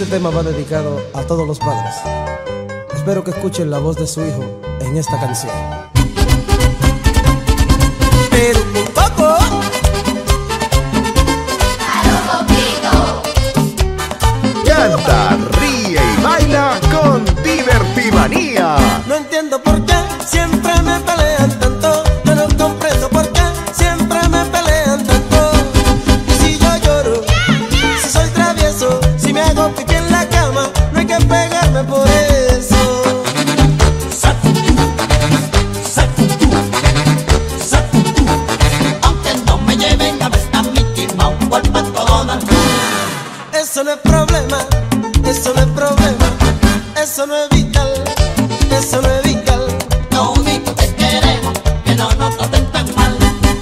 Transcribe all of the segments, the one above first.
Este tema va dedicado a todos los padres. Espero que escuchen la voz de su hijo en esta canción. Pero un poco. Canta, ríe y baila con Divertimanía. No entiendo por qué siempre me pelean tanto. Yo no comprendo por qué siempre me pelean tanto. Y si yo lloro, si soy travieso, si me hago pipí en la cama, no hay que pegarme por eso. Aunque no me lleven a ver a Mickey Mouse, vuelvo a toda. Eso no es problema, eso no es problema, eso no es vital, eso no es vital. Lo único que queremos que no nos traten tan mal.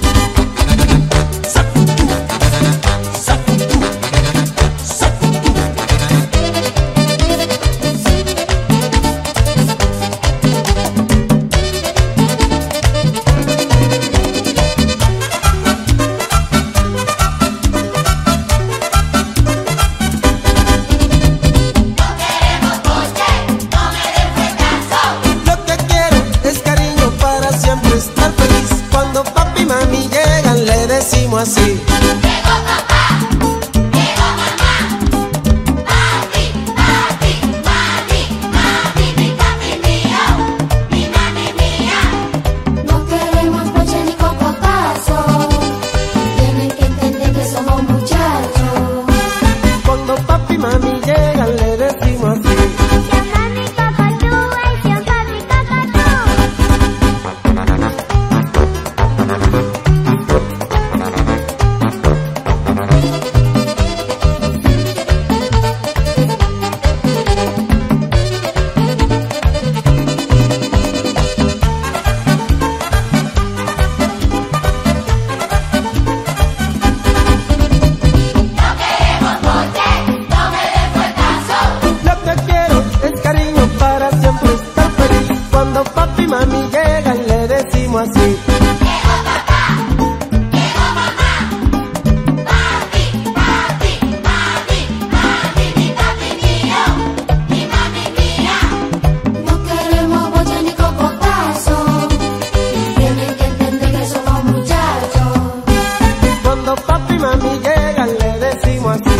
Lo que quiero es cariño para siempre estar feliz. Cuando papi y mami llegan le decimos así. No queremos coche ni cocotazo. Tienen que entender que somos muchachos. Cuando papi y mami llegan le decimos así. Lo que quiero es cariño para siempre estar feliz. Cuando papi y mami llegan le decimos así. No queremos boche ni cocotazo. Tienen que entender que somos muchachos. Cuando papi y mami llegan le decimos así.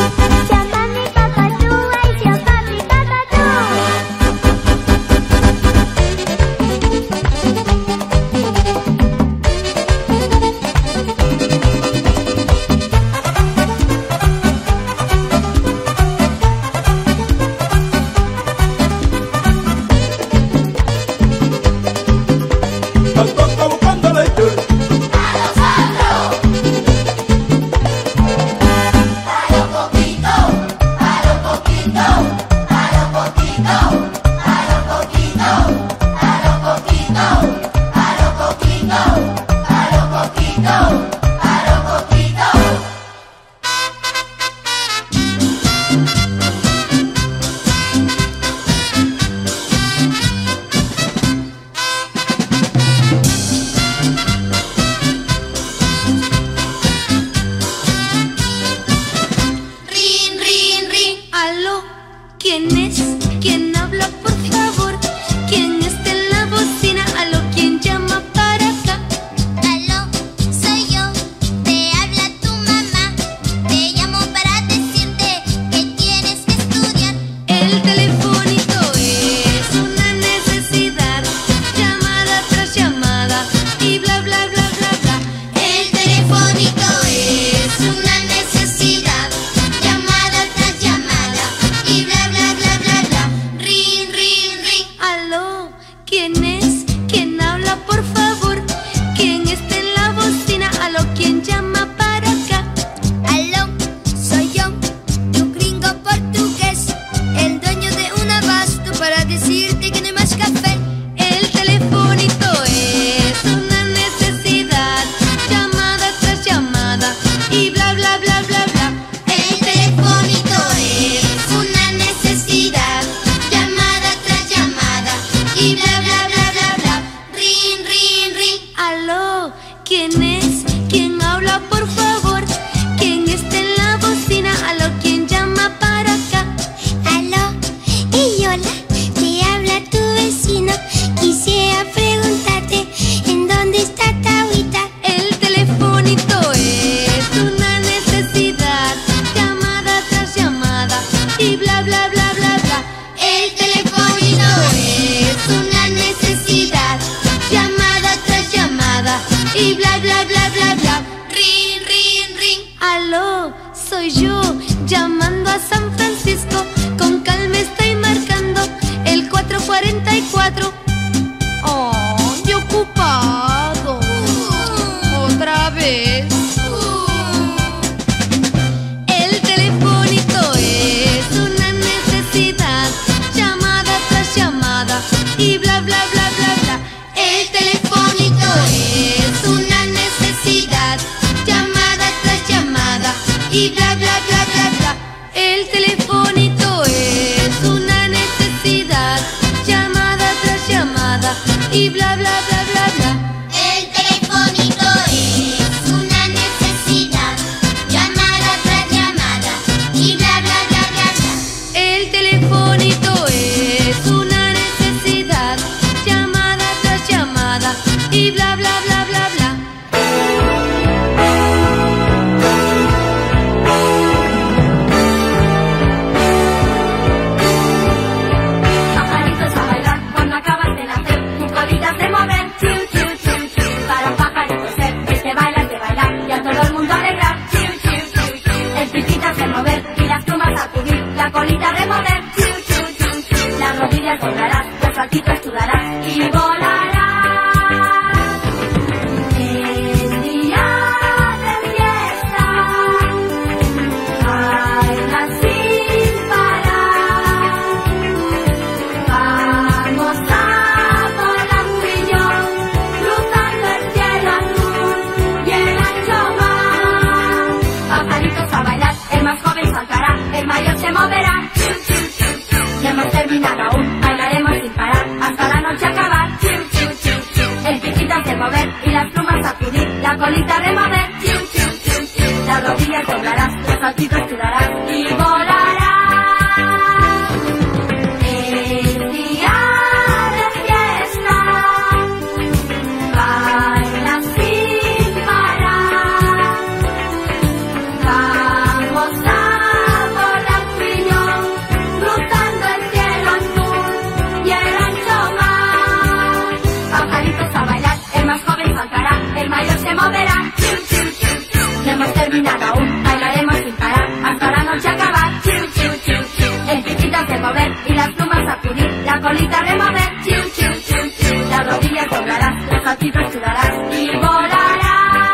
Está buscando leche. Rin, rin, rin, aló, ¿quién es? ¿Quién habla, por favor? ¿Quién está en la bocina? Aló, ¿quién llama para acá? Aló, soy yo, te habla tu mamá. Te llamo para decirte que tienes que estudiar. El telefónico es una necesidad, llamada tras llamada y bla, bla, bla, bla, bla. El telefónico es una necesidad, llamada tras llamada y bla bla bla bla bla. Ring, ring, ring. Aló, ¿quién es? ¿Quién habla, por favor? ¿Quién está en la bocina? Aló, ¿quién llama para acá? Aló, soy yo, tu gringo portugués, el dueño de un abasto para decirte que no hay más café. El telefónico es una necesidad, llamada tras llamada y bla, bla, bla, bla, bla. El telefónico es una necesidad, llamada tras llamada y bla bla bla bla bla. Ring, ring, ring. Aló, ¿quién es? ¿Quién habla, soy yo, llamando a San Francisco. Con calma estoy marcando el 444. Oh, yo ocupado. Otra vez. El telefónico es una necesidad, llamada tras llamada y bla bla bla bla bla. El telefónico es una necesidad, llamada tras llamada y bla bla bla bla bla. El telefónico es una necesidad, llamada tras llamada y bla bla bla bla bla. El telefónico es una necesidad, llamada tras llamada y bla bla bla bla bla. El telefónico es una necesidad, llamada tras llamada y bla bla bla bla bla. Pajaritos a bailar cuando acabas de nacer, tus colitas de mover, chiu, chiu, chiu, chiu. Para un pajarito ser, este baila y a todo el mundo alegrar, chiu, chiu, chiu, chiu. El piquitas de mover y las plumas sacudir, la colita de mover, chiu, chiu, chiu, chiu. Las rodillas doblarás, los saltitos sudarás y volarás. Es día de fiesta, baila sin parar. Vamos a volar tú y yo, cruzando el cielo azul y el ancho mar. Pajaritos a bailar, el más joven saltará, el mayor se moverá. Chiu, chiu, chiu, chiu. No hemos terminado aún, bailaremos sin parar hasta la noche acabar. Chiu, chiu, chiu, chiu. El piquitas de mover y las plumas sacudir, la colita de mover. Chiu, chiu, chiu, chiu. Las rodillas doblarás, los saltitos sudarás y volarás. Es día de fiesta, baila sin parar. Vamos a volar tú y yo, cruzando el cielo azul y el ancho mar. Pajaritos a bailar, el más joven saltará, el mayor se moverá. Chiu, chiu, chiu, chiu. No hemos terminado aún, bailaremos sin parar hasta la noche acabar. Chiu, chiu, chiu, chiu. El piquitas de mover y las plumas sacudir, la colita de mover. Chiu, chiu, chiu, chiu. Las rodillas doblarás, los saltitos sudarás y volarás.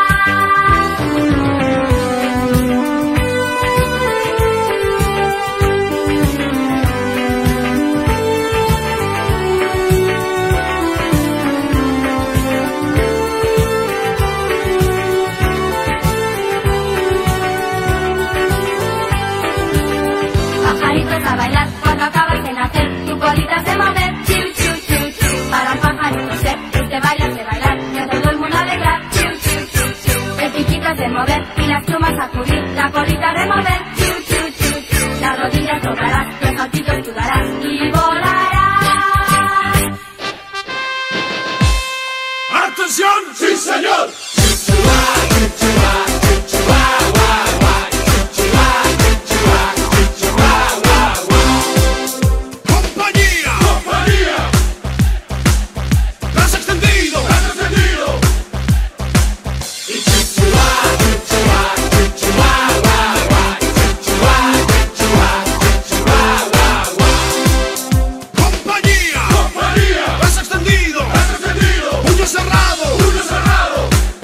Pajaritos a bailar cuando acabas de nacer, tu colita se mover, chiu, chiu, chiu, chiu. Para el pajarito ser, este baila de bailar y a todo el mundo alegrar, chiu, chiu, chiu, chiu. El piquitas de mover y las plumas sacudir, la colita de mover, chiu, chiu, chiu, chiu. Las rodillas doblarás, los saltitos sudarás y volarás. ¡Atención! ¡Sí, señor! ¡Compañía! ¡Lo has extendido! ¡Compañía! ¡Lo has extendido! ¡Puño cerrado!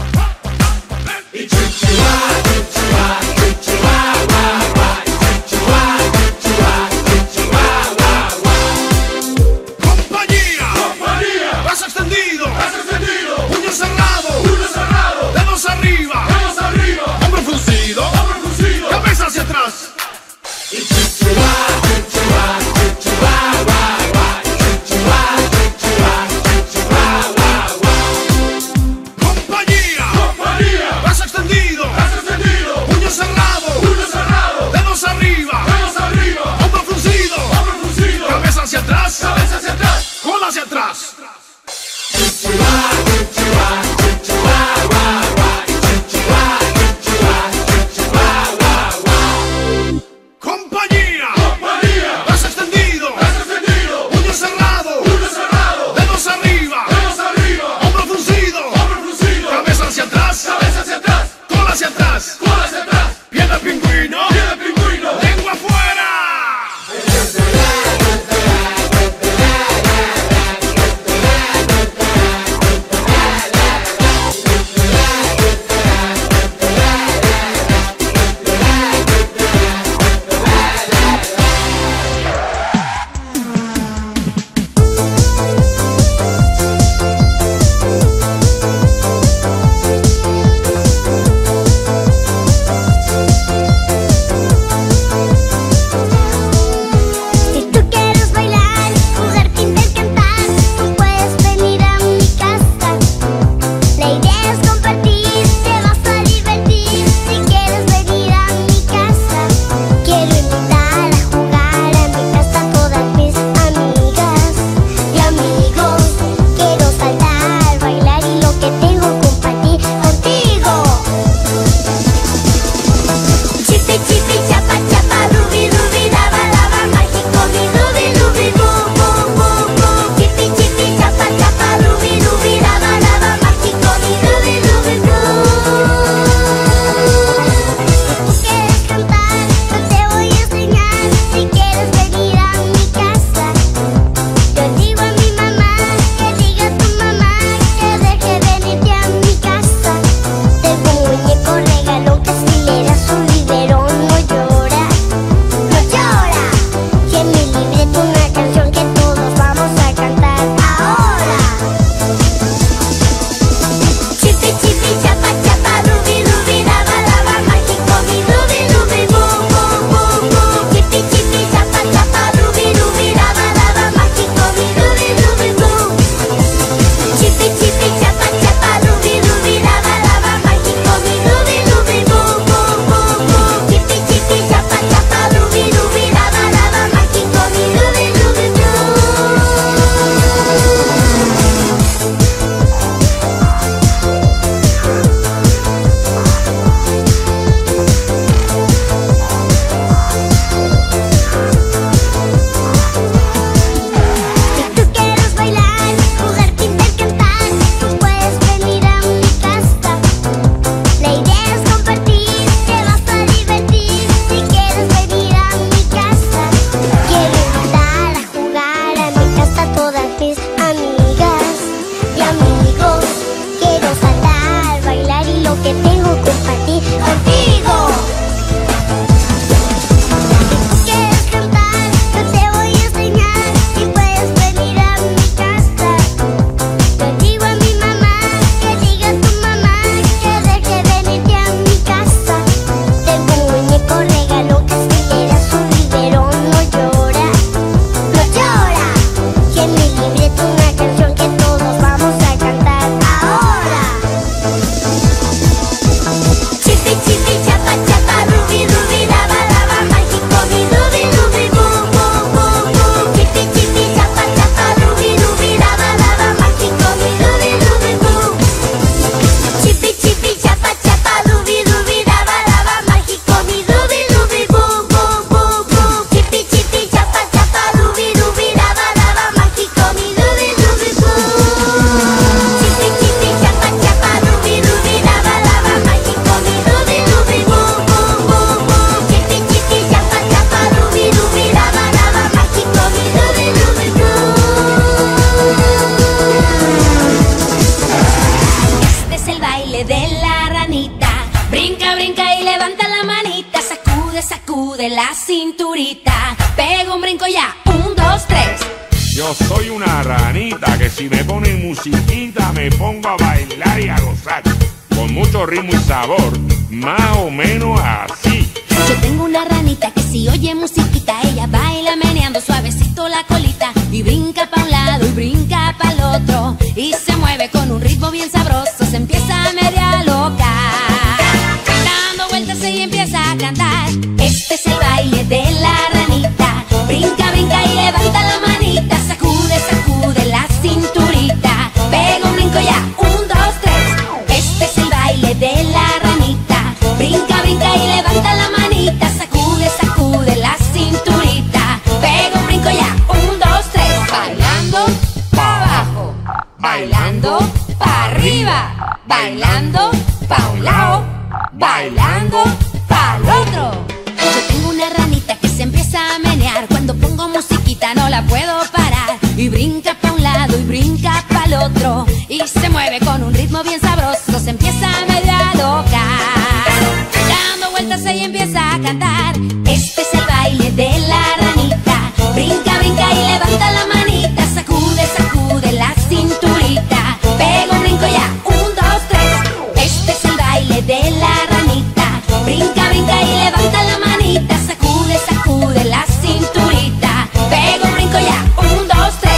Brinca, brinca y levanta la manita, sacude, sacude la cinturita. Pega un brinco ya, 1, 2, 3. Yo soy una ranita que si me ponen musiquita me pongo a bailar y a gozar. Con mucho ritmo y sabor, más o menos así. Yo tengo una ranita que si oye musiquita, ella baila meneando suavecito la colita. Y brinca pa' un lado y brinca pa' el otro. Y se mueve con un ritmo bien sabroso, se empieza a media loca. Dando vueltas ella empieza a cantar. Este es el baile de la ranita. Brinca, brinca y levanta la manita. Sacude, sacude la cinturita. Pega un brinco ya, 1, 2, 3. Este es el baile de la ranita. Brinca, brinca y levanta la manita. Sacude, sacude la cinturita. Pega un brinco ya, 1, 2, 3. Bailando pa' abajo, bailando pa' arriba, bailando pa' un lado, bailando pa' el otro. Yo tengo una ranita que se empieza a menear. Cuando pongo musiquita no la puedo parar. Y brinca pa' un lado y brinca pa' el otro. Y se mueve con un ritmo bien sabroso, se empieza a media loca. Dando vueltas ella empieza a cantar. Este es el baile de la ranita. Brinca, brinca y levanta la manita. Sacude, sacude la cinturita. Pega un brinco ya, 1, 2, 3. Este es el baile de la ranita. Brinca, brinca y levanta la manita. Sacude, sacude la cinturita. Pega un brinco ya, 1, 2, 3.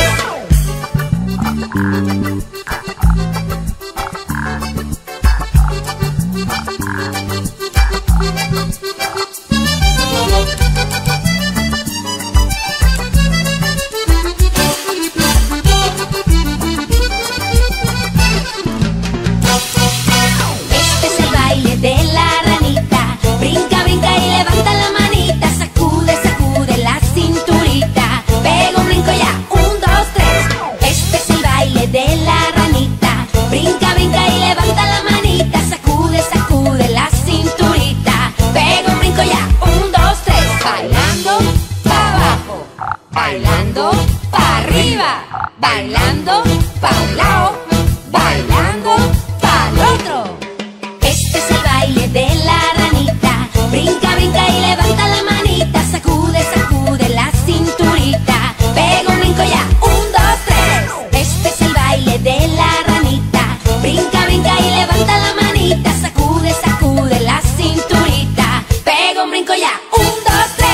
Este es el baile de la ranita. Brinca, brinca y levanta la manita. Sacude, sacude la cinturita. Pega un brinco ya, 1, 2, 3. Este es el baile de la ranita. Brinca, brinca y levanta la manita. Sacude, sacude la cinturita. Pega un brinco ya, 1, 2, 3. Bailando pa' abajo, bailando pa' arriba, bailando pa' un lado, bailando pa' el otro. Este es el baile de la ranita. Brinca, brinca y levanta la manita. Sacude, sacude la cinturita. Pega un brinco ya, 1, 2, 3. Este es el baile de la ranita. Brinca, brinca y levanta la manita. Sacude, sacude la cinturita. Pega un brinco ya, 1, 2, 3.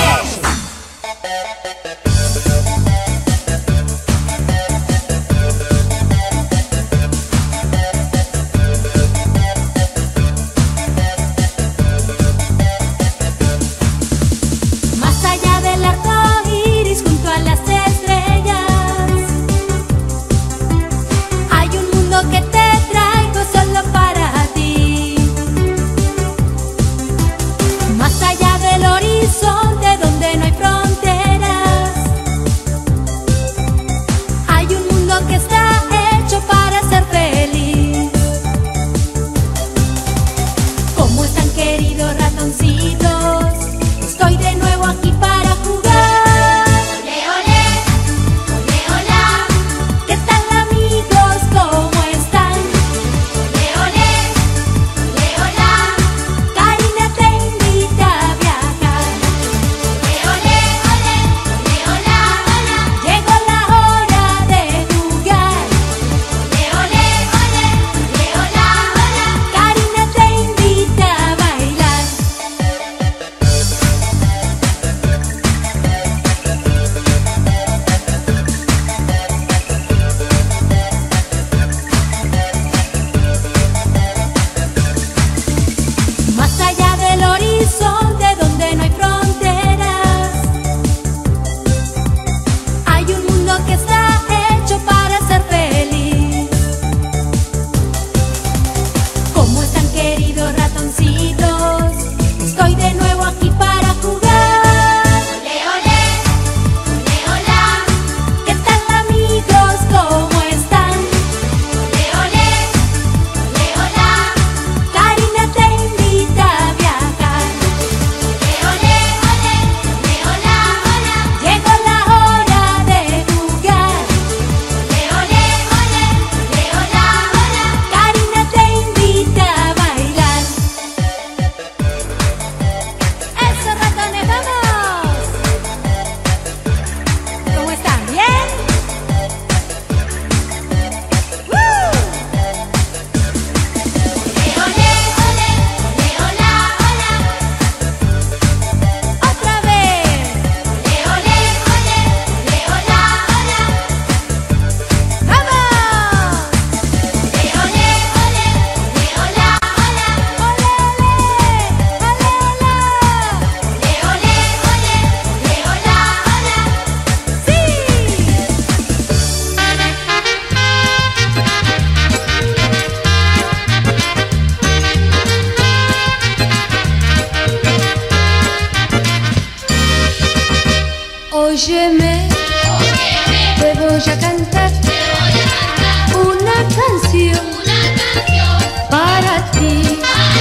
Óyeme, te voy a cantar una canción para ti.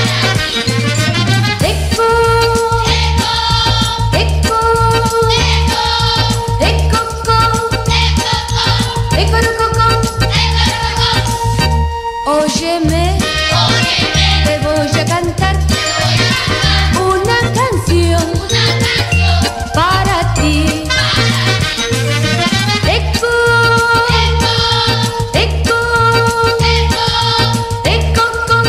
Eco, eco, eco, eco, óyeme, te voy a cantar una canción para ti. Eco, eco, eco,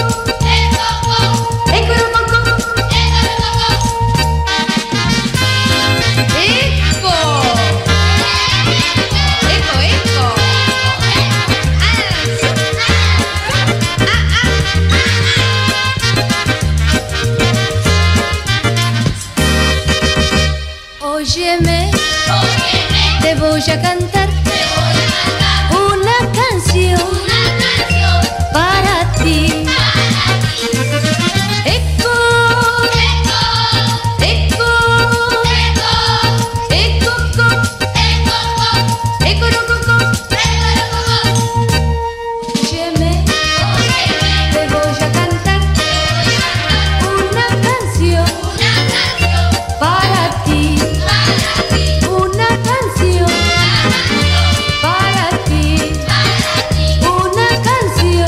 óyeme, te voy a cantar una canción para ti. Eco, eco, eco, eco, óyeme, te voy a cantar una canción para ti. Una canción para ti. Una canción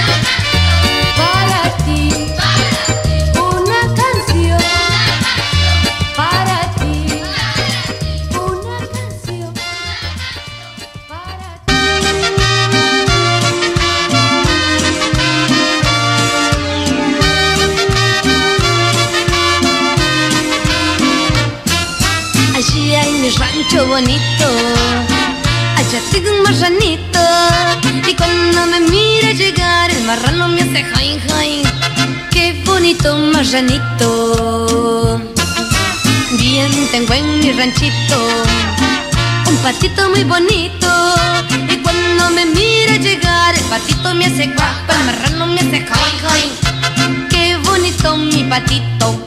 para ti. Una canción para ti. Una canción para ti. Allí hay mi rancho bonito, allá tengo un marranito, y cuando me mira llegar el marrano me hace jain jain. Qué bonito marranito. Bien tengo en mi ranchito un patito muy bonito, y cuando me mira llegar el patito me hace guapa, el marrano me hace jain jain. Qué bonito mi patito.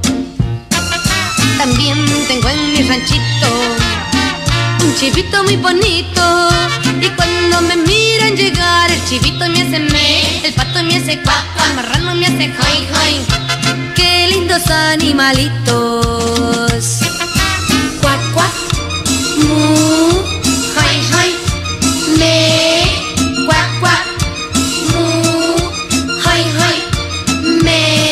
También tengo en mi ranchito un chivito muy bonito, y cuando me miran llegar el chivito me hace me, el pato me hace cuaca, el marrano me hace jain jain. Qué lindos animalitos. Cuac cuac, mu, jain jain, me, cuac cuac, mu, jain jain, me.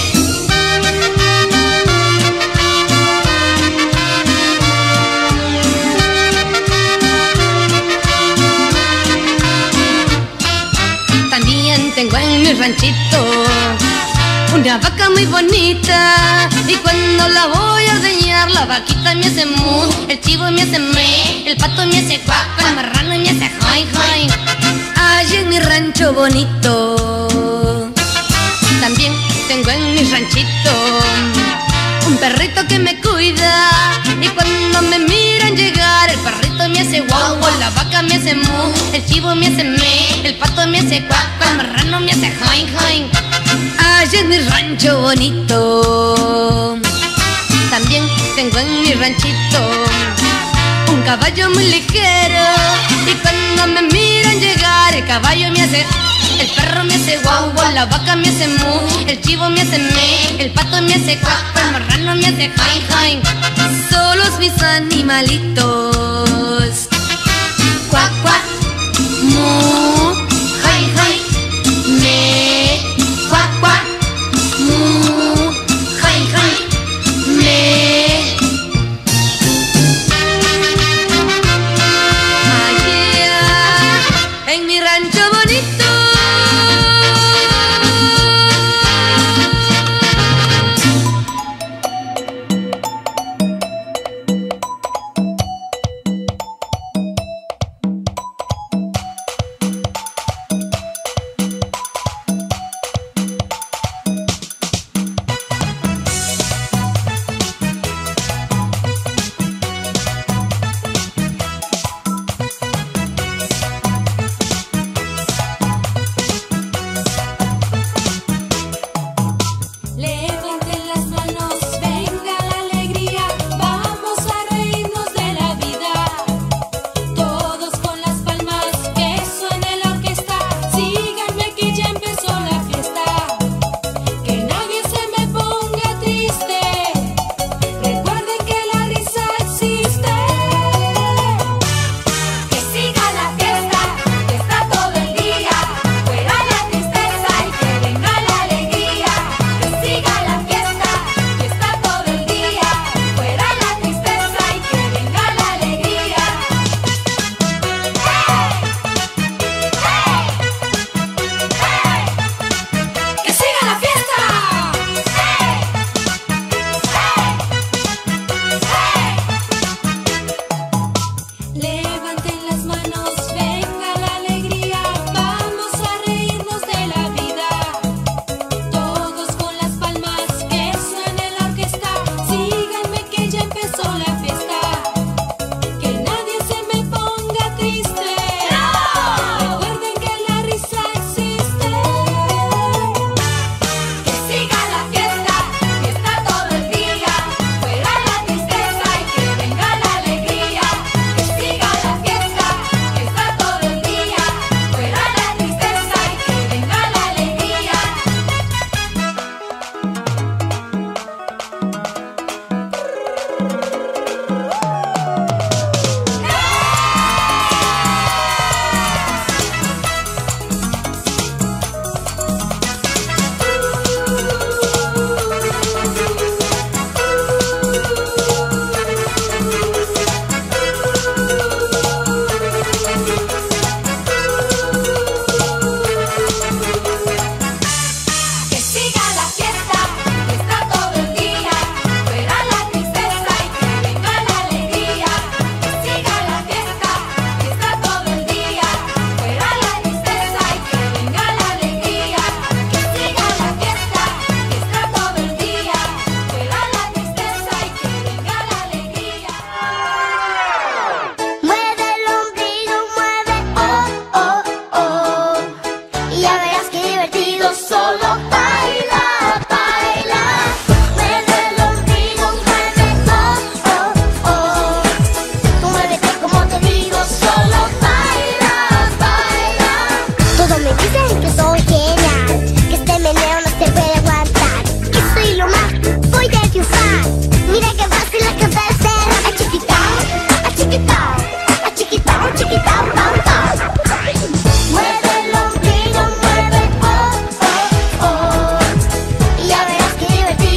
Tengo en mi ranchito una vaca muy bonita, y cuando la voy a ordeñar la vaquita me hace mu, el chivo me hace me, el pato me hace cuac, el marrano me hace jain jain. Allí en mi rancho bonito también tengo en mi ranchito un perrito que me cuida, y cuando me miran llegar el perrito me hace guau guau, la vaca me hace mu, el chivo me hace me, el pato me hace cuac, el marrano me hace jain jain. Allá en mi rancho bonito también tengo en mi ranchito un caballo muy ligero, y cuando me miran llegar el caballo me hace, el perro me hace guau guau, la vaca me hace mu, el chivo me hace me, el pato me hace cuac, el marrano me hace jain jain. Solos mis animalitos. Cuac cuac, mu, jain jain, me, cuac cuac, mu, jain jain, me. Allá en mi rancho bonito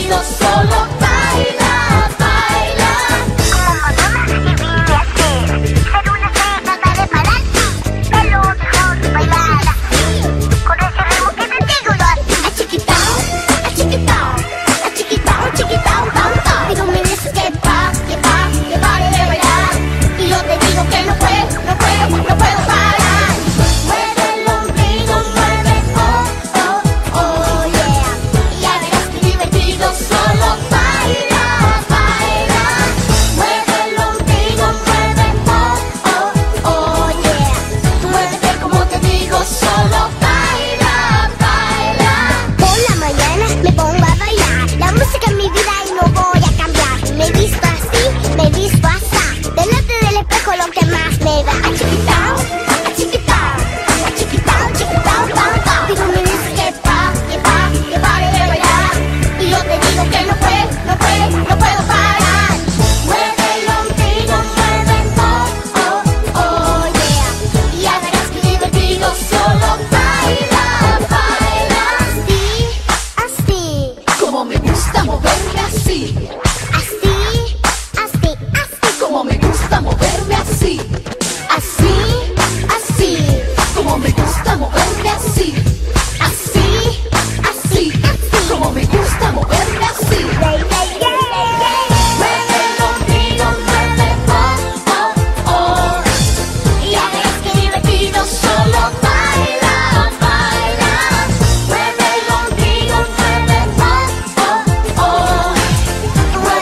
divertido, solo baila, baila. Como Madonna y vine a ser una estrella, trataré para ti, es lo mejor bailar así, con ese ritmo que te digo yo. A chiquitao, a chiquitao, a chiquitao, chiquitao, tao, tao. Y tú me dices que pare de bailar. Y yo te digo que no puedo, no puedo, no puedo parar. Mueve el ombligo, mueve, oh, yeah. Y ya verás que divertido, solo baila, baila. Mueve el ombligo, mueve, oh, yeah. Tú muévete como te digo, solo baila, baila. Por la mañana me pongo a bailar, la música en mi vida y no voy a cambiar. Me he visto así, me he visto así, delante del espejo lo que más me da. A chiquitao, a chiquitao, a chiquitao, chiquitao, tao, tao. Y tú me dices que pare de bailar. Y yo te digo que no puedo, no puedo, no puedo parar. Mueve el ombligo, mueve, oh, yeah. Y ya verás que divertido, solo baila, baila. Así, Como me gusta moverme así, así, así, así, como me gusta moverme así, así, así, como me gusta moverme así, así, así, así. como me gusta moverme así. Mueve el ombligo, mueve, oh. Y ya verás que divertido, solo baila, baila. Mueve el ombligo, mueve, oh.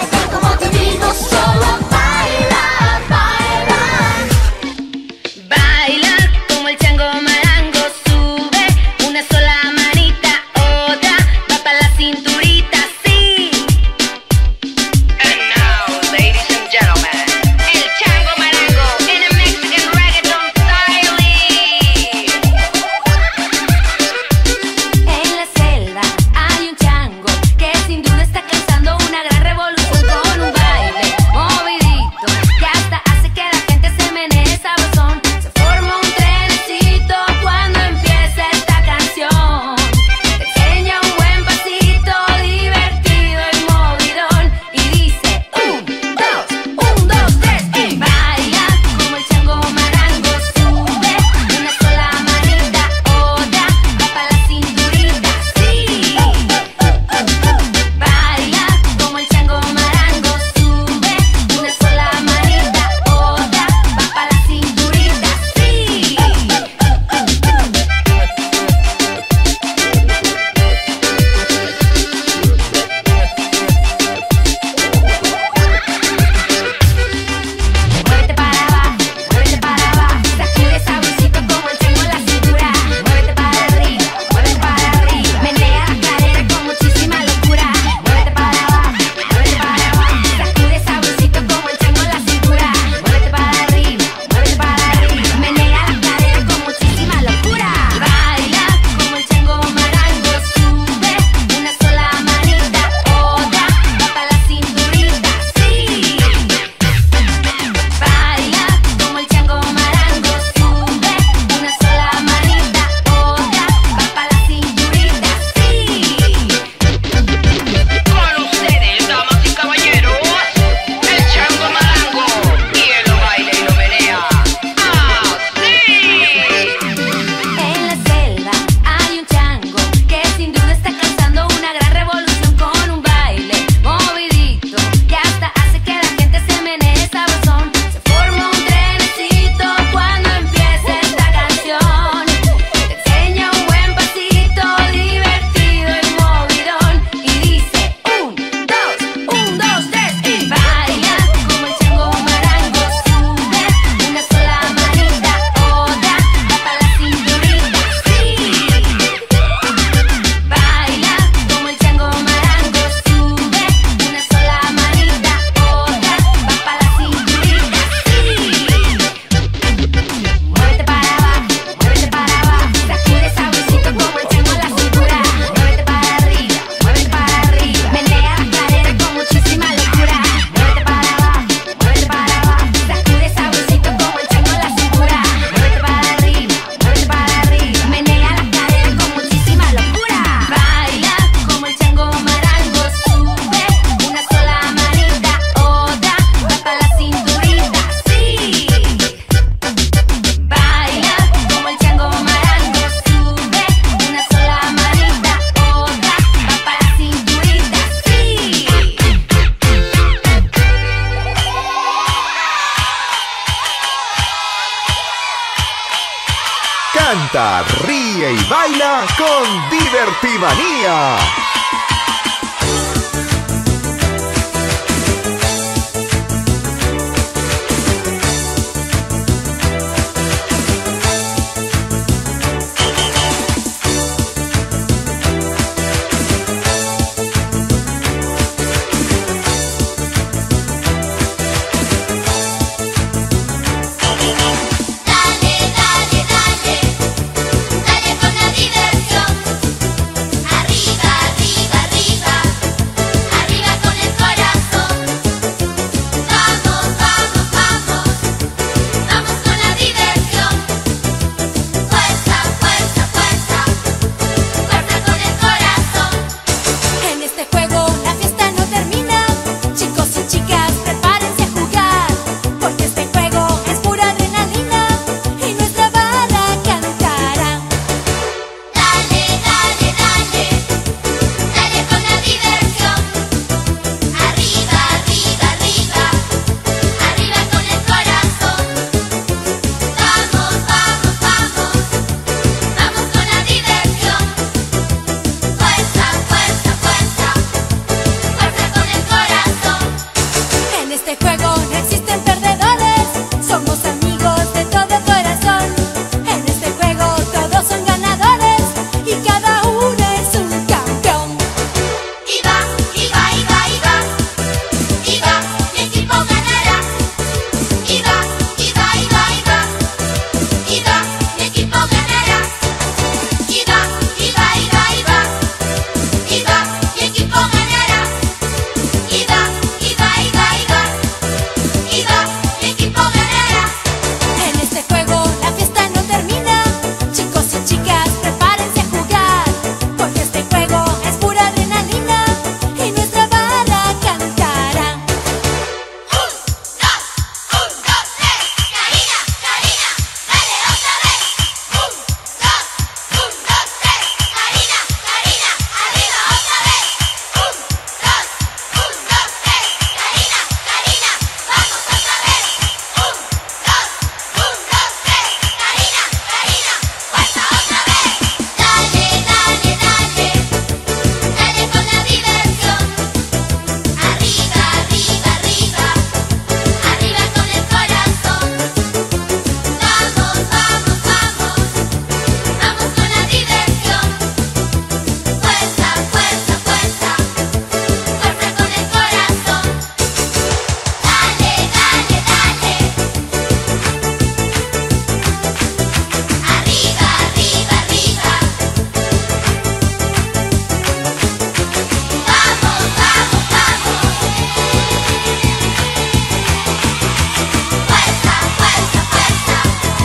Canta, ríe y baila con Divertimanía. Dale con la diversión. Arriba, arriba, arriba. Arriba con el corazón. Vamos, vamos, vamos. Vamos con la diversión. Fuerza, fuerza, fuerza. Fuerza con el corazón. En este juego la fiesta no termina. Chicos y chicas, prepárense a jugar, porque este juego es pura adrenalina y nuestra banda cantará. Dale, dale, dale. Dale con la diversión. Arriba, arriba, arriba. Arriba con el corazón. Vamos, vamos, vamos. Vamos con la diversión. Fuerza, fuerza, fuerza. Fuerza con el corazón. En este juego no existen perdedores, somos amigos de todo corazón. En este juego todos son ganadores y cada uno es un campeón. Y va, y va, y va, y va. Y va, mi equipo ganará. Y va, y va, y va, y va. Y va, mi equipo ganará. Y va, y va, y va, y va. Y va, mi equipo ganará. Y va, y va, y va, y va. Y va, mi equipo ganará. En este juego la fiesta no termina. Chicos y chicas, prepárense a jugar, porque este juego es pura adrenalina y nuestra banda cantará. Un, dos, tres. Karina, Karina, dale otra vez. Un, dos, tres. Karina, Karina, arriba otra vez. Un, dos, tres. Karina, Karina, vamos otra vez. Un, dos, tres. Karina, Karina, fuerza otra vez. Dale, dale, dale. Dale con la diversión. Arriba, arriba, arriba. Arriba con el corazón. Vamos, vamos, vamos. Vamos con la diversión. Fuerza, fuerza, fuerza. Fuerza con el corazón. Dale, dale, dale. Arriba, arriba, arriba. Vamos, vamos, vamos. Fuerza, fuerza, fuerza.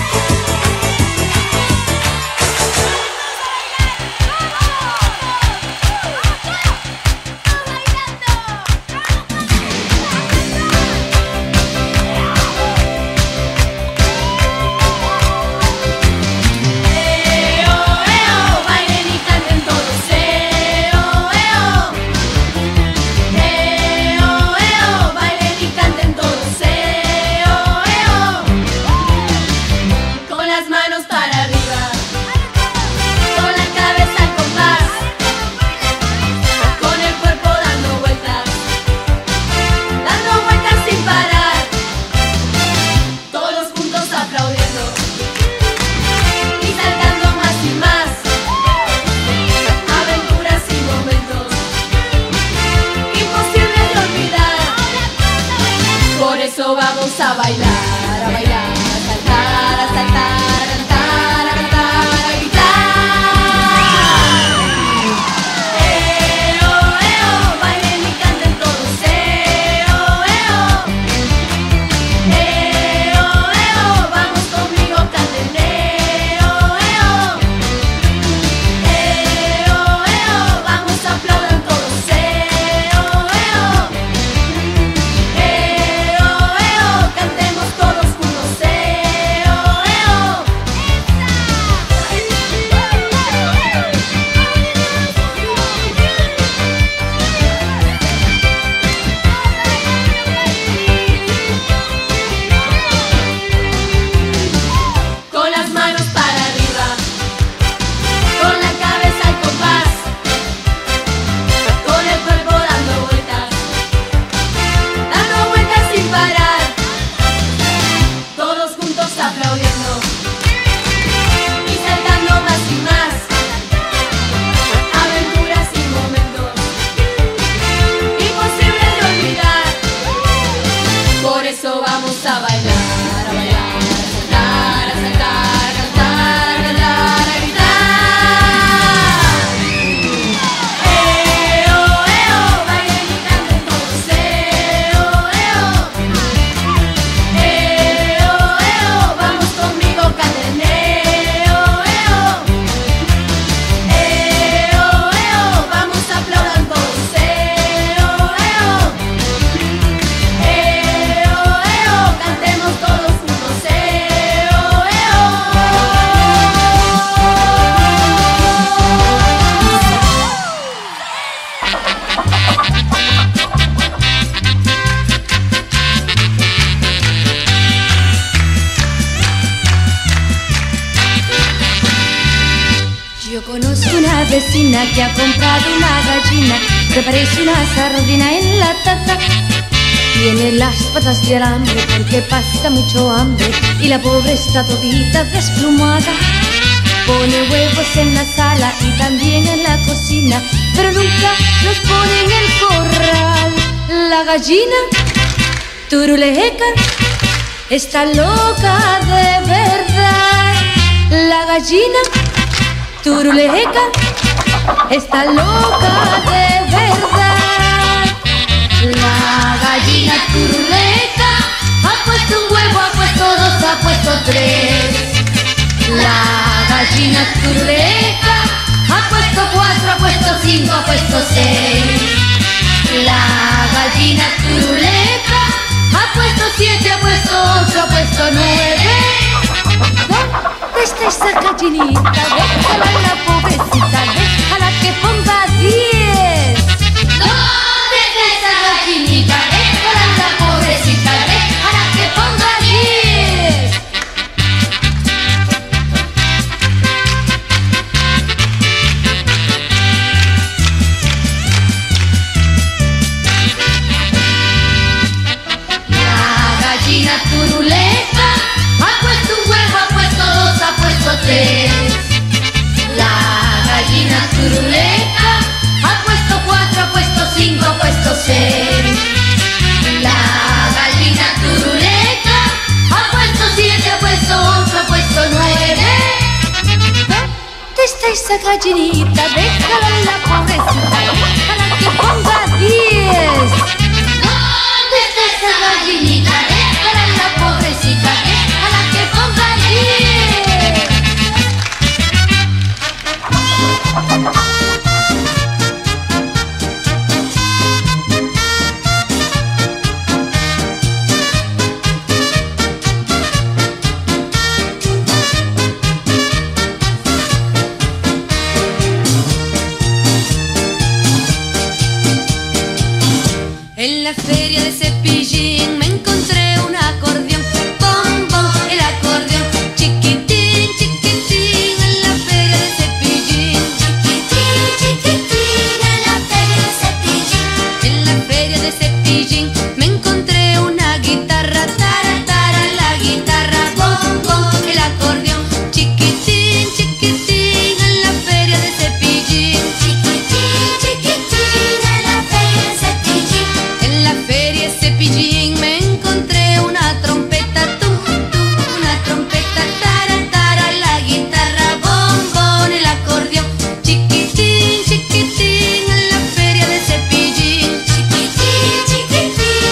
Bailen y canten todos. Bailen y canten todos. Con las manos para arriba, con la cabeza al compás, con el cuerpo dando vueltas sin parar, todos juntos aplaudiendo y saltando más y más, aventuras y momentos imposibles de olvidar. Por eso vamos a bailar, a bailar, a saltar, a saltar, a cantar, a cantar, a gritar. Bailen y canten todos. Vamos conmigo, canten. Vamos, aplaudan todos. Cantemos todos juntos. vecina que ha comprado una gallina que parece una sardina en la tata. Tiene las patas de alambre porque pasa mucho hambre y la pobre está todita desplumada. Pone huevos en la sala y también en la cocina, pero nunca los pone en el corral. La gallina turuleca está loca de verdad. La gallina turuleca está loca de verdad. La gallina turuleca ha puesto un huevo, ha puesto dos, ha puesto tres. La gallina turuleca ha puesto cuatro, ha puesto cinco, ha puesto seis. La gallina turuleca ha puesto siete, ha puesto ocho, ha puesto nueve. ¿Dónde está esa gallinita? Déjala en la pobrecita, déjala que ponga 10. ¿Dónde está esa gallinita? Déjala en la pobrecita, déjala que ponga 10. La gallina turuleca ha puesto un huevo, ha puesto dos, ha puesto tres. La gallina turuleca ha puesto cuatro, ha puesto cinco, ha puesto seis. La gallina turuleca ha puesto siete, ha puesto ocho, ha puesto nueve. ¿Dónde está esa gallinita? Déjala en la pobrecita, déjala que ponga 10. ¿Dónde está esa gallinita? Déjala en la pobrecita, déjala que ponga 10. En la feria de Cepillín me encontré un acordeón, bom, bom, el acordeón, chiquitín, chiquitín. En la feria de Cepillín, chiquitín, chiquitín. En la feria de Cepillín, en la feria de Cepillín me encontré una guitarra, tara, tara, la guitarra, bom, bom, el acordeón, chiquitín, chiquitín. En la feria de Cepillín, chiquitín, chiquitín. En la feria de Cepillín, en la feria de Cepillín me encontré una trompeta, tum, tum, una trompeta, tara, tara, la guitarra, bombón, el acordeón, chiquitín, chiquitín. En la feria de Cepillín, chiquitín, chiquitín.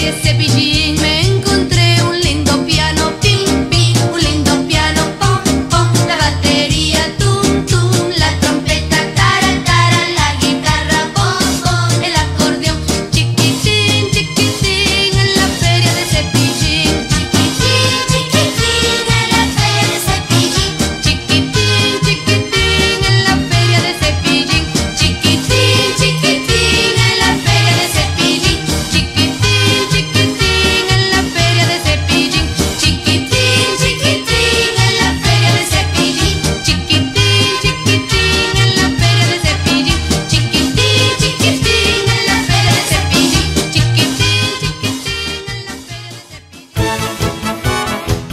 de Cepillín me encontré un lindo piano, pim, pim, un lindo piano, pom, pom, la batería, tum, tum, la trompeta, tara, tara, la guitarra, bom, bom, el acordeón, chiquitín, chiquitín, en la feria de Cepillín, chiquitín, chiquitín, en la feria de Cepillín, chiquitín, chiquitín, en la feria de Cepillín, chiquitín, chiquitín, en la feria de Cepillín, chiquitín, chiquitín, en la feria de Cepillín, chiquitín, chiquitín, en la feria de Cepillín, chiquitín, chiquitín, en la feria de Cepillín, chiquitín, chiquitín, en la feria de Cepillín, chiquitín, chiquitín, en la feria de Cepillín.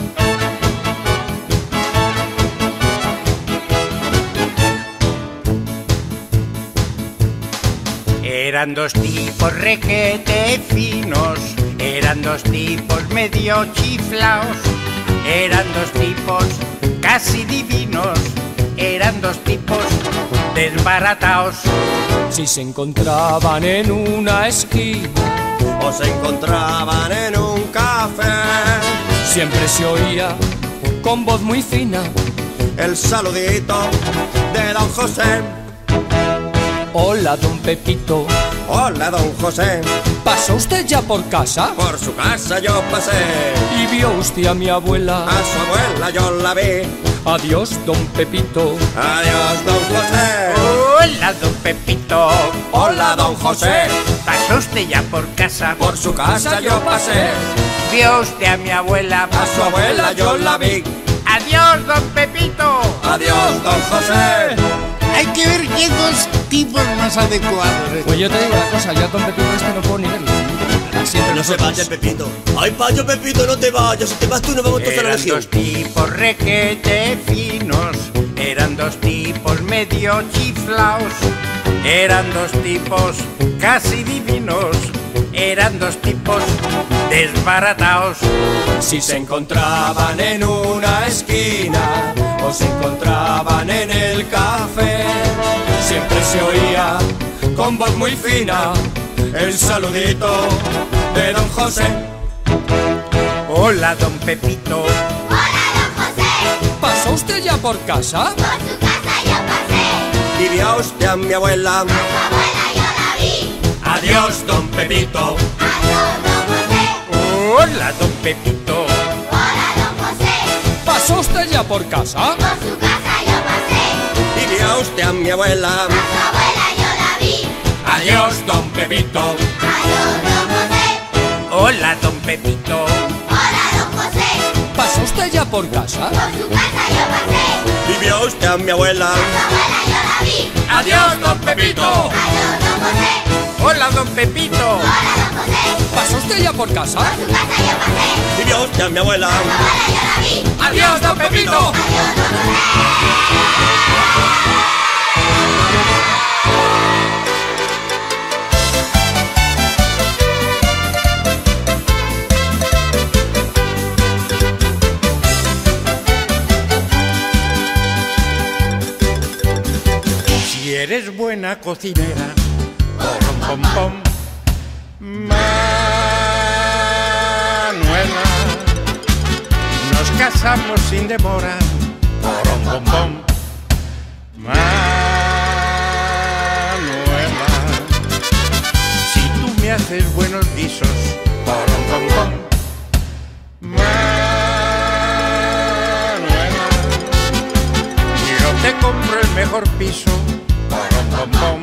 Eran dos tipos requete finos, eran dos tipos medio chiflaos, eran dos tipos casi divinos, eran dos tipos desbarataos. Si se encontraban en una esquina o se encontraban en un café, siempre se oía con voz muy fina el saludito de don José. Hola, don Pepito. Hola, don José. ¿Pasó usted ya por casa? Por su casa yo pasé. ¿Y vio usted a mi abuela? A su abuela yo la vi. Adiós, don Pepito. Adiós, don José. Hola, don Pepito. Hola, don José. ¿Pasó usted ya por casa? Por su casa yo pasé. ¿Vio usted a mi abuela? A su abuela yo la vi. Adiós, don Pepito. Adiós, don José. Hay que ver qué dos tipos más adecuados. Pues yo te digo una cosa, yo a don Pepito este no puedo ni verlo. No se vaya, Pepito. Ay, payo, Pepito, no te vayas. Si te vas tú, nos vamos todos a la Eran legión. dos tipos requete finos, eran dos tipos medio chiflaos, eran dos tipos casi divinos, eran dos tipos desbarataos. Si se encontraban en una esquina o se encontraban en el café, siempre se oía con voz muy fina el saludito de don José. Hola, don Pepito. Hola, don José. ¿Pasó usted ya por casa? Por su casa yo pasé. ¿Y vio usted a mi abuela? A su abuela yo la vi. Adiós, don Pepito. Adiós, don José. Hola, don Pepito. Hola, don José. ¿Pasó usted ya por casa? Por su casa yo pasé. ¿Y vio usted a mi abuela? A su abuela yo la vi. Adiós, don Pepito. Adiós, don José. Hola, don Pepito. Hola, don José. ¿Pasó usted ya por casa? Por su casa yo pasé. ¿Y vio usted a mi abuela? A su abuela yo la vi. Adiós, don Pepito. Adiós, don José. Hola, don Pepito. Hola, don José. ¿Pasó usted ya por casa? Por su casa yo pasé. ¿Y vio usted a mi abuela? A su abuela yo la vi. Adiós, don Pepito. Adiós, don José. Si eres buena cocinera, pom pom pom, Manuela, nos casamos sin demora, pom pom pom, Manuela. Si tú me haces buenos guisos, pom pom pom, Manuela. Yo te compro el mejor piso, pom pom pom,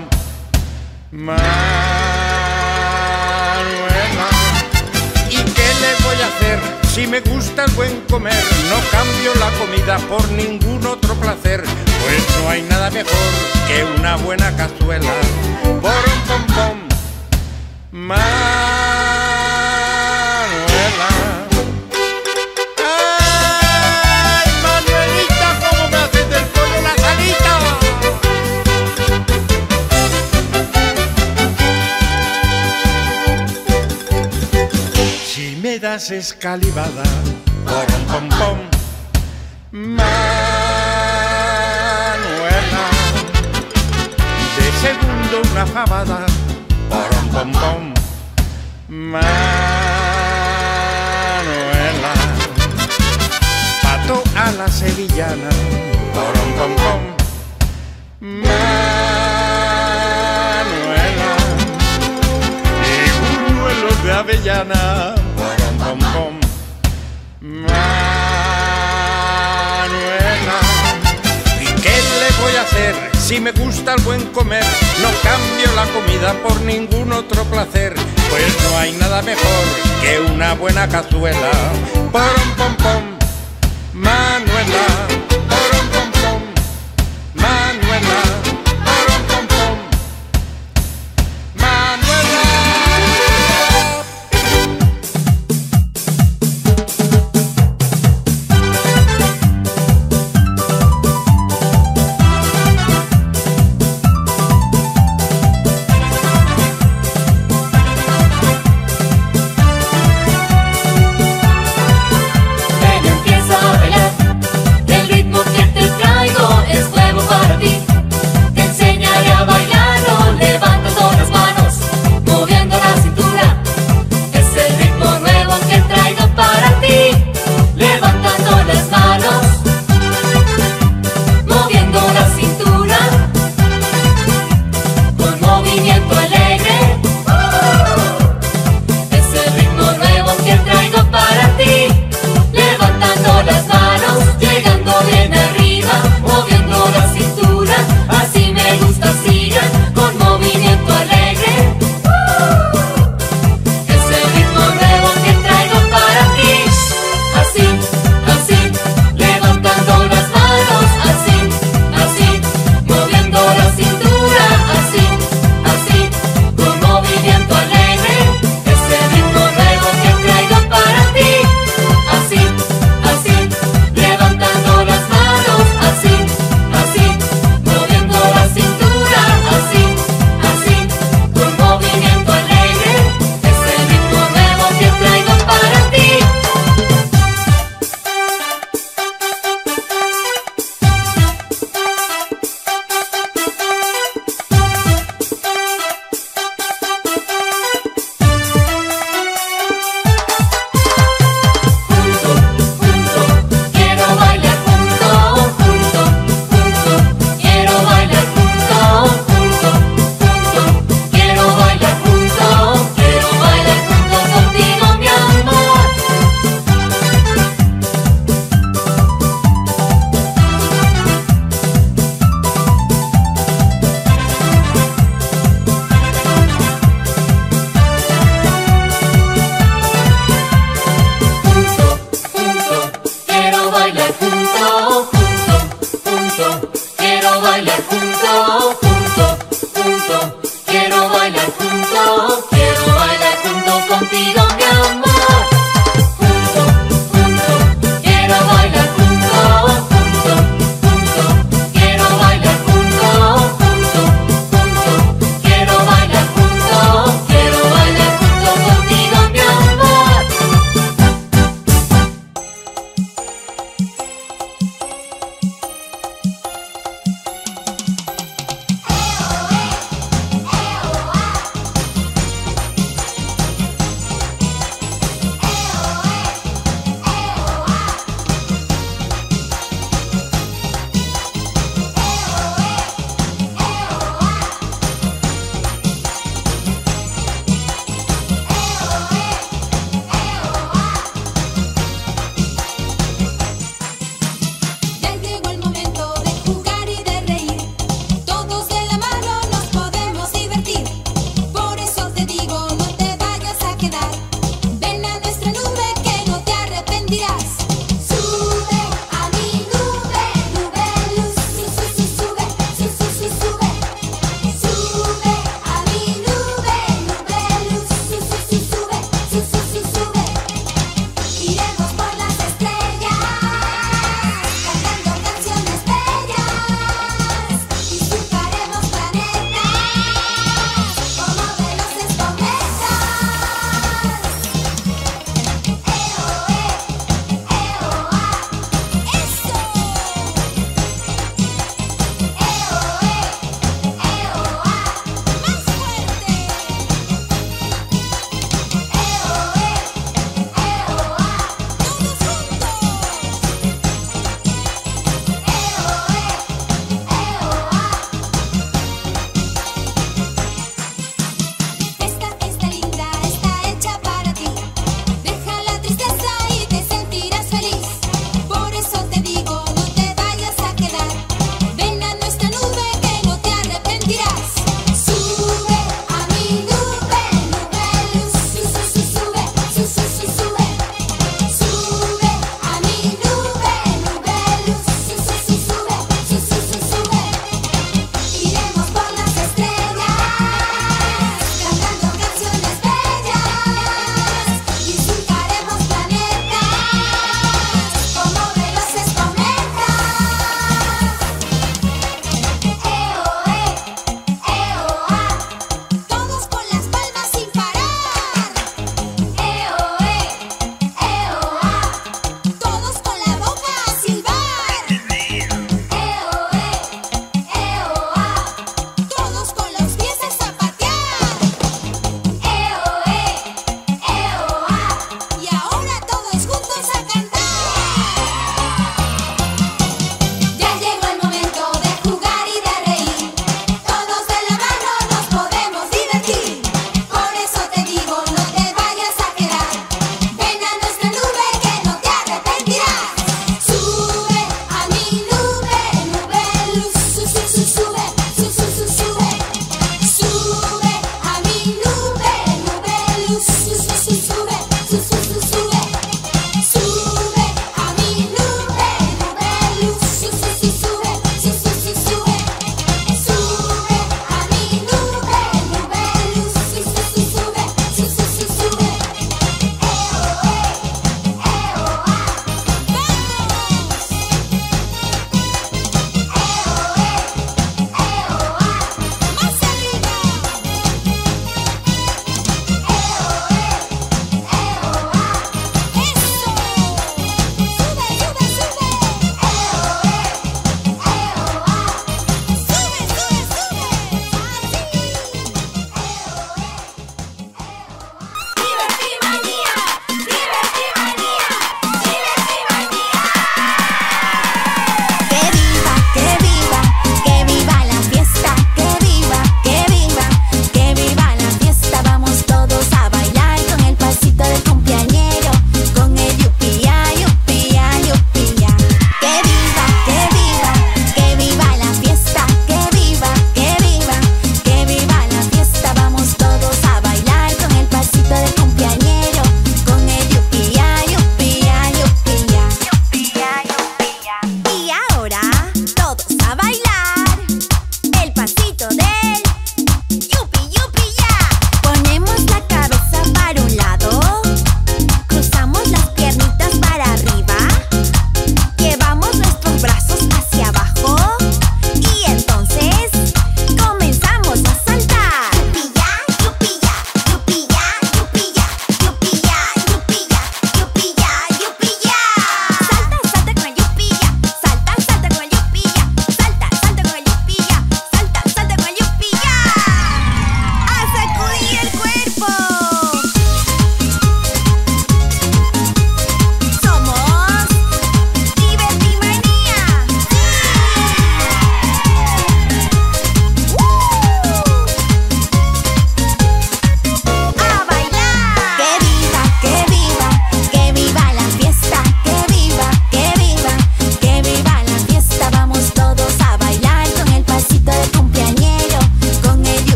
Manuela. ¿Y qué le voy a hacer si me gusta el buen comer? No cambio la comida por ningún otro placer, pues no hay nada mejor que una buena cazuela, pom pom pom, Manuela. ¡Ay, Manuelita, cómo me haces del pollo la salita! Si me das escalivada, pom pom pom, Manuela. De segundo una fabada, pom pom pom, Manuela. sevillana. Porom, pom, pom. Manuela y buñuelos de avellana. Porom, pom, pom. Manuela, ¿y qué le voy a hacer? Si me gusta el buen comer, no cambio la comida por ningún otro placer. Pues no hay nada mejor que una buena cazuela. Porom, pom, pom. Manuela, porom, pom, pom. Manuela, porom, pom, pom. Manuela. Ven, empieza a bailar, el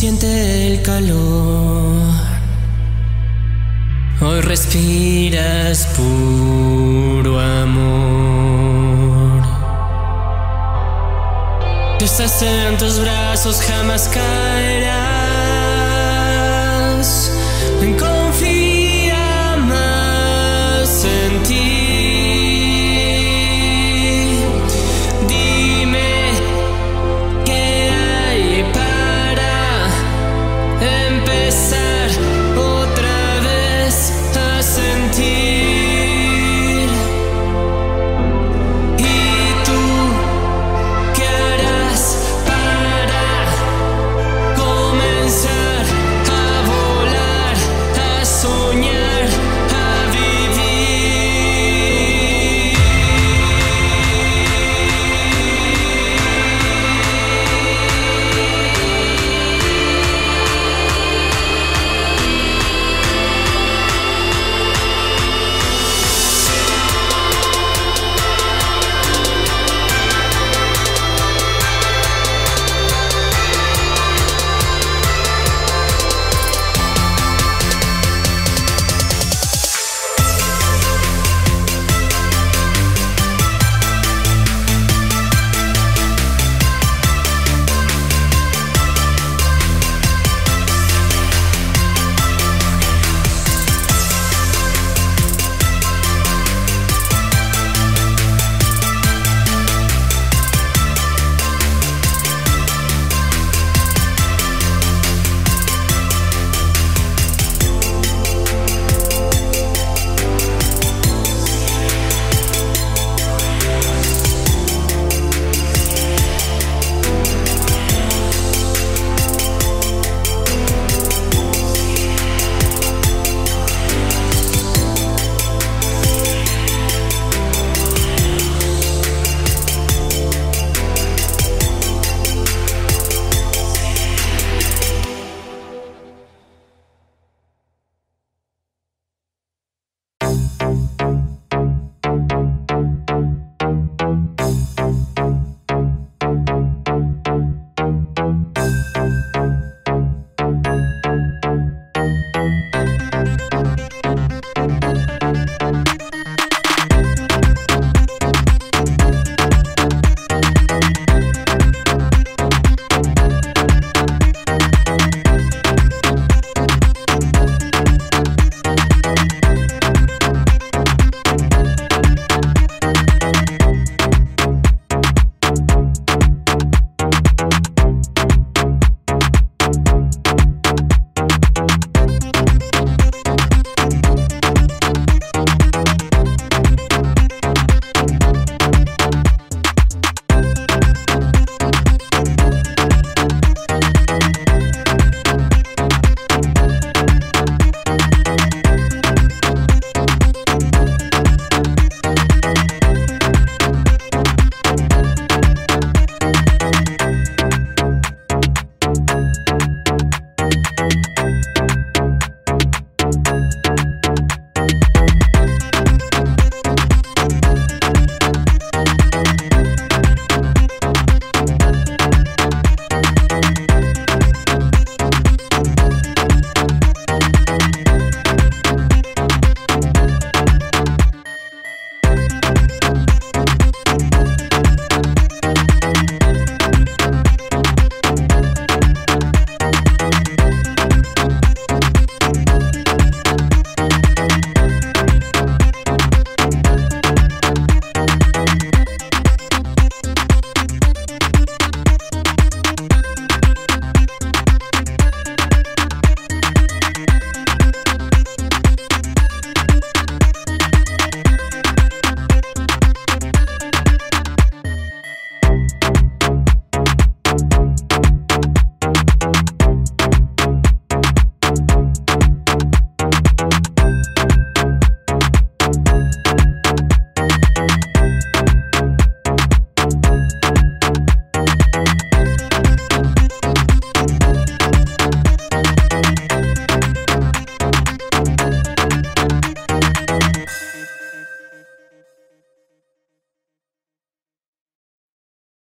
siente el calor. Hoy respiras puro amor. Que estás en tus brazos, jamás caerás.